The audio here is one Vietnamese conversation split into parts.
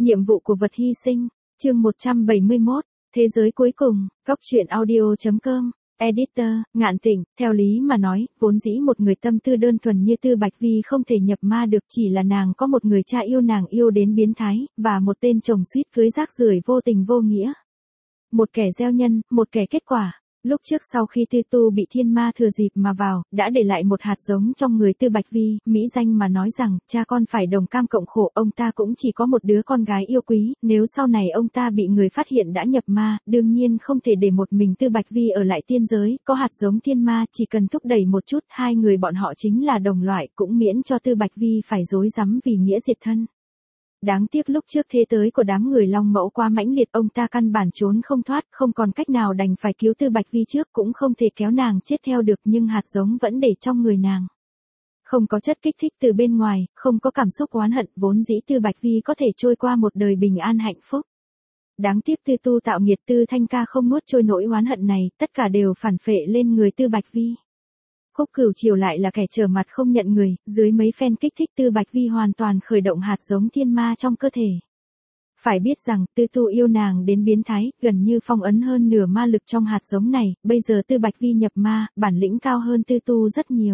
Nhiệm vụ của vật hy sinh, chương 171, thế giới cuối cùng, góc truyện audio.com, editor, Ngạn Tịnh, theo lý mà nói, vốn dĩ một người tâm tư đơn thuần như Tư Bạch Vi không thể nhập ma được, chỉ là nàng có một người cha yêu nàng yêu đến biến thái, và một tên chồng suýt cưới rác rưởi vô tình vô nghĩa. Một kẻ gieo nhân, một kẻ kết quả. Lúc trước sau khi Tư Tu bị thiên ma thừa dịp mà vào, đã để lại một hạt giống trong người Tư Bạch Vi, mỹ danh mà nói rằng, cha con phải đồng cam cộng khổ, ông ta cũng chỉ có một đứa con gái yêu quý, nếu sau này ông ta bị người phát hiện đã nhập ma, đương nhiên không thể để một mình Tư Bạch Vi ở lại tiên giới, có hạt giống thiên ma, chỉ cần thúc đẩy một chút, hai người bọn họ chính là đồng loại, cũng miễn cho Tư Bạch Vi phải rối rắm vì nghĩa diệt thân. Đáng tiếc lúc trước thế tới của đám người Long Mẫu quá mãnh liệt, ông ta căn bản trốn không thoát, không còn cách nào đành phải cứu Tư Bạch Vi trước, cũng không thể kéo nàng chết theo được, nhưng hạt giống vẫn để trong người nàng. Không có chất kích thích từ bên ngoài, không có cảm xúc oán hận, vốn dĩ Tư Bạch Vi có thể trôi qua một đời bình an hạnh phúc. Đáng tiếc Tư Tu tạo nghiệt, Tư Thanh Ca không nuốt trôi nỗi oán hận này, tất cả đều phản phệ lên người Tư Bạch Vi. Khúc Cửu Triều lại là kẻ trở mặt không nhận người, dưới mấy phen kích thích Tư Bạch Vi hoàn toàn khởi động hạt giống thiên ma trong cơ thể. Phải biết rằng, Tư Tu yêu nàng đến biến thái, gần như phong ấn hơn nửa ma lực trong hạt giống này, bây giờ Tư Bạch Vi nhập ma, bản lĩnh cao hơn Tư Tu rất nhiều.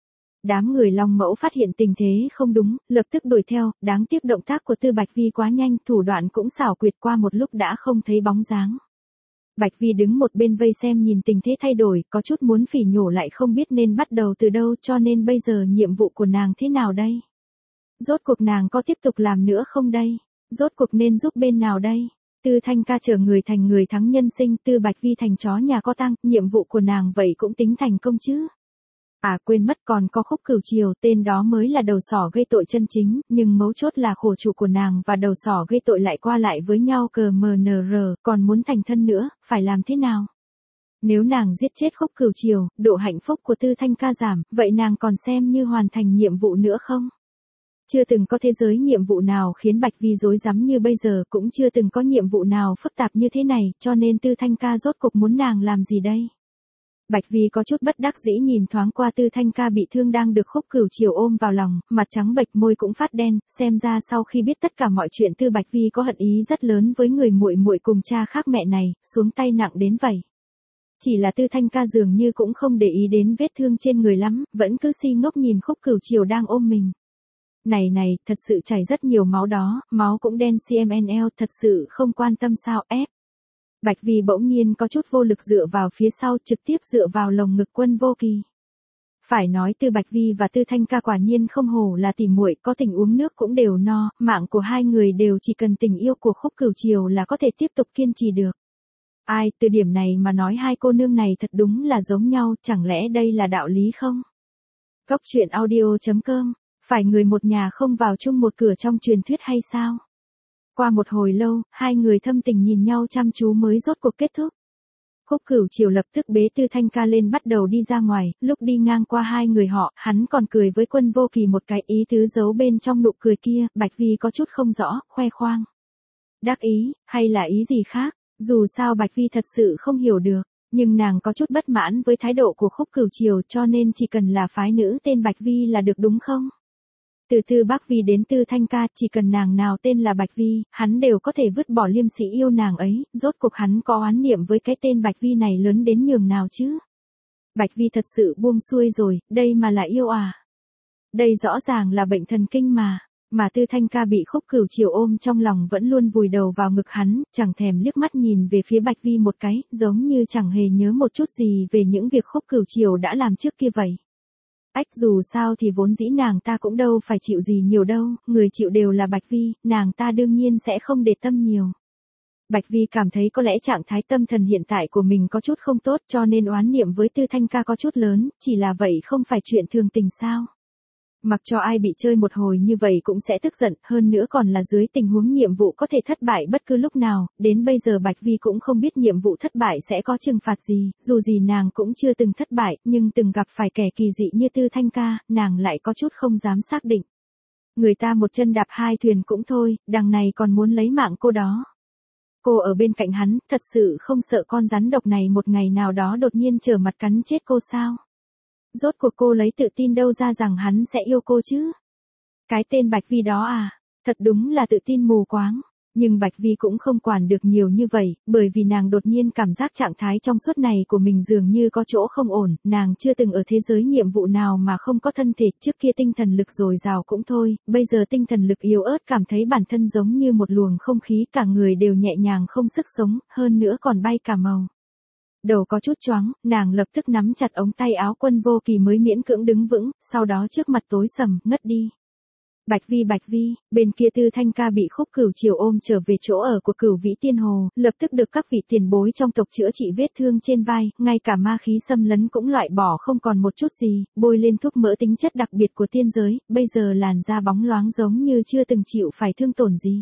Đám người Long Mẫu phát hiện tình thế không đúng, lập tức đuổi theo, đáng tiếc động tác của Tư Bạch Vi quá nhanh, thủ đoạn cũng xảo quyệt, qua một lúc đã không thấy bóng dáng. Bạch Vi đứng một bên vây xem nhìn tình thế thay đổi, có chút muốn phỉ nhổ lại không biết nên bắt đầu từ đâu, cho nên bây giờ nhiệm vụ của nàng thế nào đây? Rốt cuộc nàng có tiếp tục làm nữa không đây? Rốt cuộc nên giúp bên nào đây? Tư Thanh Ca trở người thành người thắng nhân sinh, Tư Bạch Vi thành chó nhà có tang, nhiệm vụ của nàng vậy cũng tính thành công chứ? À quên mất, còn có Khúc Cửu Triều, tên đó mới là đầu sỏ gây tội chân chính, nhưng mấu chốt là khổ chủ của nàng và đầu sỏ gây tội lại qua lại với nhau CMNR, còn muốn thành thân nữa, phải làm thế nào? Nếu nàng giết chết Khúc Cửu Triều, độ hạnh phúc của Tư Thanh Ca giảm, vậy nàng còn xem như hoàn thành nhiệm vụ nữa không? Chưa từng có thế giới nhiệm vụ nào khiến Bạch Vi rối rắm như bây giờ, cũng chưa từng có nhiệm vụ nào phức tạp như thế này, cho nên Tư Thanh Ca rốt cuộc muốn nàng làm gì đây? Bạch Vi có chút bất đắc dĩ nhìn thoáng qua Tư Thanh Ca bị thương đang được Khúc Cửu Triều ôm vào lòng, mặt trắng bệch, môi cũng phát đen, xem ra sau khi biết tất cả mọi chuyện Tư Bạch Vi có hận ý rất lớn với người muội muội cùng cha khác mẹ này, xuống tay nặng đến vậy. Chỉ là Tư Thanh Ca dường như cũng không để ý đến vết thương trên người lắm, vẫn cứ si ngốc nhìn Khúc Cửu Triều đang ôm mình. Này, thật sự chảy rất nhiều máu đó, máu cũng đen CMNL, thật sự không quan tâm sao ép. Bạch Vi bỗng nhiên có chút vô lực dựa vào phía sau, trực tiếp dựa vào lồng ngực Quân Vô Kỳ. Phải nói Tư Bạch Vi và Tư Thanh Ca quả nhiên không hổ là tỉ muội, có tình uống nước cũng đều no, mạng của hai người đều chỉ cần tình yêu của Khúc Cửu Triều là có thể tiếp tục kiên trì được. Ai, từ điểm này mà nói hai cô nương này thật đúng là giống nhau, chẳng lẽ đây là đạo lý không? Góc truyện audio.com, phải người một nhà không vào chung một cửa trong truyền thuyết hay sao? Qua một hồi lâu, hai người thâm tình nhìn nhau chăm chú mới rốt cuộc kết thúc. Khúc Cửu Triều lập tức bế Tư Thanh Ca lên bắt đầu đi ra ngoài, lúc đi ngang qua hai người họ, hắn còn cười với Quân Vô Kỳ một cái, ý tứ giấu bên trong nụ cười kia, Bạch Vi có chút không rõ, khoe khoang. Đắc ý, hay là ý gì khác, dù sao Bạch Vi thật sự không hiểu được, nhưng nàng có chút bất mãn với thái độ của Khúc Cửu Triều, cho nên chỉ cần là phái nữ tên Bạch Vi là được đúng không? Từ Tư Bắc Vi đến Tư Thanh Ca, chỉ cần nàng nào tên là Bạch Vi, hắn đều có thể vứt bỏ liêm sĩ yêu nàng ấy, rốt cuộc hắn có oán niệm với cái tên Bạch Vi này lớn đến nhường nào chứ? Bạch Vi thật sự buông xuôi rồi, đây mà là yêu à? Đây rõ ràng là bệnh thần kinh mà Tư Thanh Ca bị Khúc Cửu Triều ôm trong lòng vẫn luôn vùi đầu vào ngực hắn, chẳng thèm liếc mắt nhìn về phía Bạch Vi một cái, giống như chẳng hề nhớ một chút gì về những việc Khúc Cửu Triều đã làm trước kia vậy. Dù sao thì vốn dĩ nàng ta cũng đâu phải chịu gì nhiều đâu, người chịu đều là Bạch Vi, nàng ta đương nhiên sẽ không để tâm nhiều. Bạch Vi cảm thấy có lẽ trạng thái tâm thần hiện tại của mình có chút không tốt, cho nên oán niệm với Tư Thanh Ca có chút lớn, chỉ là vậy không phải chuyện thường tình sao. Mặc cho ai bị chơi một hồi như vậy cũng sẽ tức giận, hơn nữa còn là dưới tình huống nhiệm vụ có thể thất bại bất cứ lúc nào, đến bây giờ Bạch Vi cũng không biết nhiệm vụ thất bại sẽ có trừng phạt gì, dù gì nàng cũng chưa từng thất bại, nhưng từng gặp phải kẻ kỳ dị như Tư Thanh Ca, nàng lại có chút không dám xác định. Người ta một chân đạp hai thuyền cũng thôi, đằng này còn muốn lấy mạng cô đó. Cô ở bên cạnh hắn, thật sự không sợ con rắn độc này một ngày nào đó đột nhiên trở mặt cắn chết cô sao? Rốt cuộc cô lấy tự tin đâu ra rằng hắn sẽ yêu cô chứ? Cái tên Bạch Vi đó à, thật đúng là tự tin mù quáng. Nhưng Bạch Vi cũng không quản được nhiều như vậy, bởi vì nàng đột nhiên cảm giác trạng thái trong suốt này của mình dường như có chỗ không ổn, nàng chưa từng ở thế giới nhiệm vụ nào mà không có thân thể, trước kia tinh thần lực dồi dào cũng thôi, bây giờ tinh thần lực yếu ớt cảm thấy bản thân giống như một luồng không khí, cả người đều nhẹ nhàng không sức sống, hơn nữa còn bay cả màu. Đầu có chút choáng, nàng lập tức nắm chặt ống tay áo Quân Vô Kỳ mới miễn cưỡng đứng vững, sau đó trước mặt tối sầm, ngất đi. Bạch Vi, bên kia Tư Thanh Ca bị Khúc Cửu Triều ôm trở về chỗ ở của Cửu Vĩ Tiên Hồ, lập tức được các vị tiền bối trong tộc chữa trị vết thương trên vai, ngay cả ma khí xâm lấn cũng loại bỏ không còn một chút gì, bôi lên thuốc mỡ tính chất đặc biệt của tiên giới, bây giờ làn da bóng loáng giống như chưa từng chịu phải thương tổn gì.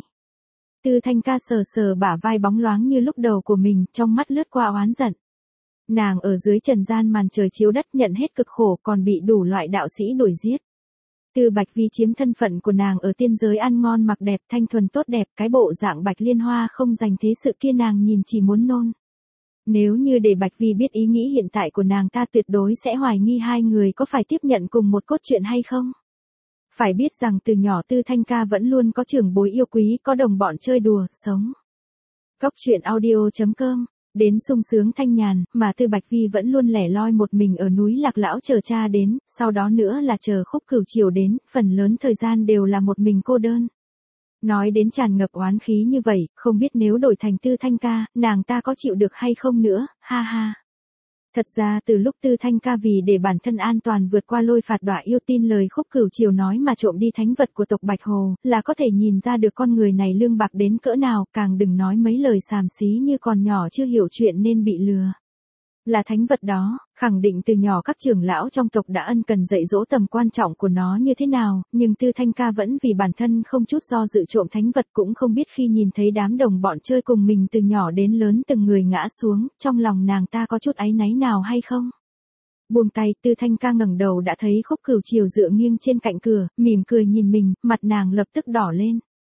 Tư Thanh Ca sờ sờ bả vai bóng loáng như lúc đầu của mình, trong mắt lướt qua oán giận. Nàng ở dưới trần gian màn trời chiếu đất nhận hết cực khổ còn bị đủ loại đạo sĩ đuổi giết. Từ Bạch Vi chiếm thân phận của nàng ở tiên giới ăn ngon mặc đẹp thanh thuần tốt đẹp, cái bộ dạng Bạch Liên Hoa không dành thế sự kia nàng nhìn chỉ muốn nôn. Nếu như để Bạch Vi biết ý nghĩ hiện tại của nàng ta tuyệt đối sẽ hoài nghi hai người có phải tiếp nhận cùng một cốt truyện hay không. Phải biết rằng từ nhỏ Tư Thanh Ca vẫn luôn có trưởng bối yêu quý, có đồng bọn chơi đùa, sống. Cốc truyện audio.com Đến sung sướng thanh nhàn, mà Tư Bạch Vi vẫn luôn lẻ loi một mình ở núi Lạc Lão chờ cha đến, sau đó nữa là chờ Khúc Cửu Triều đến, phần lớn thời gian đều là một mình cô đơn. Nói đến tràn ngập oán khí như vậy, không biết nếu đổi thành Tư Thanh Ca, nàng ta có chịu được hay không nữa, ha ha. Thật ra từ lúc Tư Thanh Ca vì để bản thân an toàn vượt qua lôi phạt đọa yêu tin lời Khúc Cửu Triều nói mà trộm đi thánh vật của tộc Bạch Hồ, là có thể nhìn ra được con người này lương bạc đến cỡ nào, càng đừng nói mấy lời xàm xí như còn nhỏ chưa hiểu chuyện nên bị lừa. Là thánh vật đó, khẳng định từ nhỏ các trưởng lão trong tộc đã ân cần dạy dỗ tầm quan trọng của nó như thế nào, nhưng Tư Thanh Ca vẫn vì bản thân không chút do dự trộm thánh vật, cũng không biết khi nhìn thấy đám đồng bọn chơi cùng mình từ nhỏ đến lớn từng người ngã xuống, trong lòng nàng ta có chút áy náy nào hay không. Buông tay, Tư Thanh Ca ngẩng đầu đã thấy Khúc Cửu Triều dựa nghiêng trên cạnh cửa, mỉm cười nhìn mình, mặt nàng lập tức đỏ lên.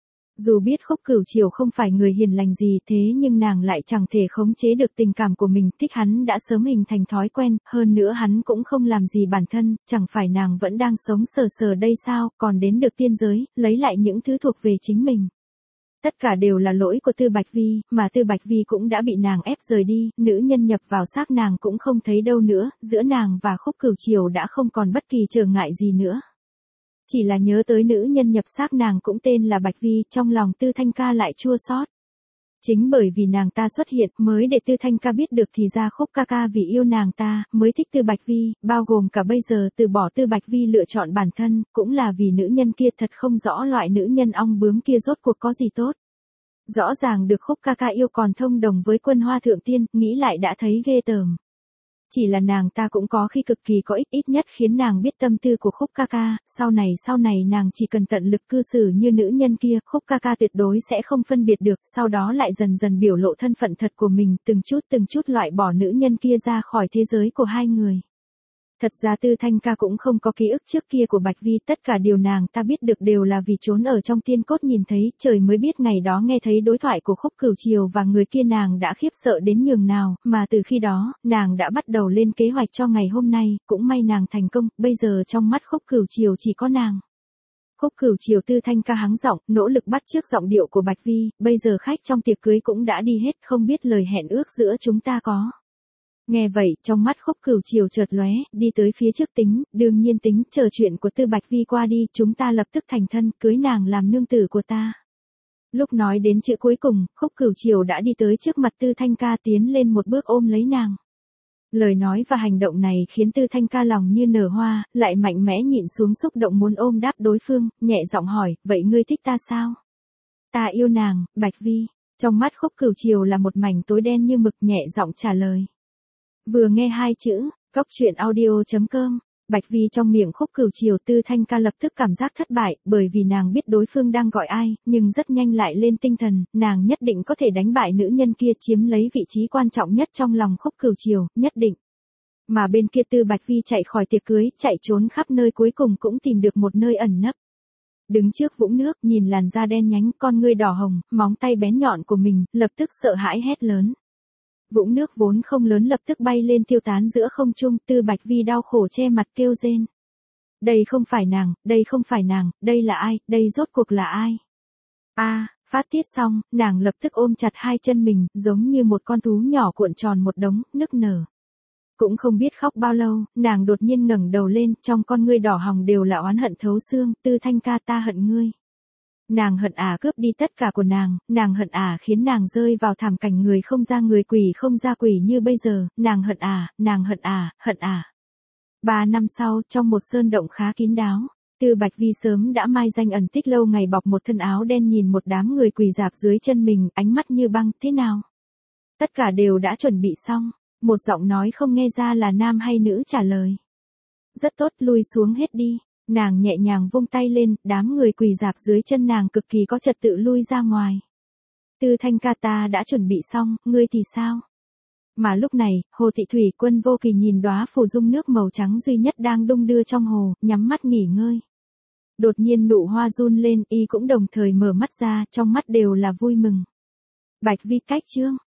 Dù biết Khúc Cửu Triều không phải người hiền lành gì thế nhưng nàng lại chẳng thể khống chế được tình cảm của mình, thích hắn đã sớm hình thành thói quen, hơn nữa hắn cũng không làm gì bản thân, chẳng phải nàng vẫn đang sống sờ sờ đây sao, còn đến được tiên giới, lấy lại những thứ thuộc về chính mình. Tất cả đều là lỗi của Tư Bạch Vi, mà Tư Bạch Vi cũng đã bị nàng ép rời đi, nữ nhân nhập vào xác nàng cũng không thấy đâu nữa, giữa nàng và Khúc Cửu Triều đã không còn bất kỳ trở ngại gì nữa. Chỉ là nhớ tới nữ nhân nhập xác nàng cũng tên là Bạch Vi, trong lòng Tư Thanh Ca lại chua xót. Chính bởi vì nàng ta xuất hiện mới để Tư Thanh Ca biết được thì ra Khúc ca ca vì yêu nàng ta, mới thích Tư Bạch Vi, bao gồm cả bây giờ từ bỏ Tư Bạch Vi lựa chọn bản thân, cũng là vì nữ nhân kia thật không rõ loại nữ nhân ong bướm kia rốt cuộc có gì tốt. Rõ ràng được Khúc ca ca yêu còn thông đồng với Quân Hoa Thượng Tiên, nghĩ lại đã thấy ghê tởm. Chỉ là nàng ta cũng có khi cực kỳ có ích, ít nhất khiến nàng biết tâm tư của Khúc ca ca, sau này nàng chỉ cần tận lực cư xử như nữ nhân kia, Khúc ca ca tuyệt đối sẽ không phân biệt được, sau đó lại dần dần biểu lộ thân phận thật của mình, từng chút loại bỏ nữ nhân kia ra khỏi thế giới của hai người. Thật ra Tư Thanh Ca cũng không có ký ức trước kia của Bạch Vi, tất cả điều nàng ta biết được đều là vì trốn ở trong tiên cốt nhìn thấy, trời mới biết ngày đó nghe thấy đối thoại của Khúc Cửu Triều và người kia nàng đã khiếp sợ đến nhường nào, mà từ khi đó, nàng đã bắt đầu lên kế hoạch cho ngày hôm nay, cũng may nàng thành công, bây giờ trong mắt Khúc Cửu Triều chỉ có nàng. Khúc Cửu Triều Tư Thanh Ca hắng giọng, nỗ lực bắt chước giọng điệu của Bạch Vi, bây giờ khách trong tiệc cưới cũng đã đi hết, không biết lời hẹn ước giữa chúng ta có. Nghe vậy, trong mắt Khúc Cửu Triều chợt lóe, đi tới phía trước tính, đương nhiên tính, chờ chuyện của Tư Bạch Vi qua đi, chúng ta lập tức thành thân, cưới nàng làm nương tử của ta. Lúc nói đến chữ cuối cùng, Khúc Cửu Triều đã đi tới trước mặt Tư Thanh Ca tiến lên một bước ôm lấy nàng. Lời nói và hành động này khiến Tư Thanh Ca lòng như nở hoa, lại mạnh mẽ nhịn xuống xúc động muốn ôm đáp đối phương, nhẹ giọng hỏi, vậy ngươi thích ta sao? Ta yêu nàng, Bạch Vi. Trong mắt Khúc Cửu Triều là một mảnh tối đen như mực, nhẹ giọng trả lời. Vừa nghe hai chữ, cốc truyện audio.com, Bạch Vi trong miệng Khúc Cửu Triều, Tư Thanh Ca lập tức cảm giác thất bại, bởi vì nàng biết đối phương đang gọi ai, nhưng rất nhanh lại lên tinh thần, nàng nhất định có thể đánh bại nữ nhân kia, chiếm lấy vị trí quan trọng nhất trong lòng Khúc Cửu Triều, nhất định. Mà bên kia Tư Bạch Vi chạy khỏi tiệc cưới, chạy trốn khắp nơi cuối cùng cũng tìm được một nơi ẩn nấp. Đứng trước vũng nước, nhìn làn da đen nhánh, con ngươi đỏ hồng, móng tay bén nhọn của mình, lập tức sợ hãi hét lớn. Vũng nước vốn không lớn lập tức bay lên tiêu tán giữa không trung, Tư Bạch Vi đau khổ che mặt kêu rên. Đây không phải nàng, đây không phải nàng, đây là ai, đây rốt cuộc là ai? Phát tiết xong, nàng lập tức ôm chặt hai chân mình, giống như một con thú nhỏ cuộn tròn một đống, nức nở. Cũng không biết khóc bao lâu, nàng đột nhiên ngẩng đầu lên, trong con ngươi đỏ hồng đều là oán hận thấu xương, Tư Thanh ca ta hận ngươi. Nàng hận cướp đi tất cả của nàng hận khiến nàng rơi vào thảm cảnh người không ra người quỷ không ra quỷ như bây giờ, nàng hận hận 3 năm sau, trong một sơn động khá kín đáo, Tư Bạch Vi sớm đã mai danh ẩn tích lâu ngày bọc một thân áo đen nhìn một đám người quỳ rạp dưới chân mình, ánh mắt như băng, thế nào? Tất cả đều đã chuẩn bị xong, một giọng nói không nghe ra là nam hay nữ trả lời. Rất tốt, lui xuống hết đi. Nàng nhẹ nhàng vung tay lên, đám người quỳ rạp dưới chân nàng cực kỳ có trật tự lui ra ngoài. Tư Thanh ca ta đã chuẩn bị xong, ngươi thì sao? Mà lúc này, Hồ Thị Thủy Quân vô kỳ nhìn đóa phù dung nước màu trắng duy nhất đang đung đưa trong hồ, nhắm mắt nghỉ ngơi. Đột nhiên nụ hoa run lên, y cũng đồng thời mở mắt ra, trong mắt đều là vui mừng. Bạch Vi cách chương.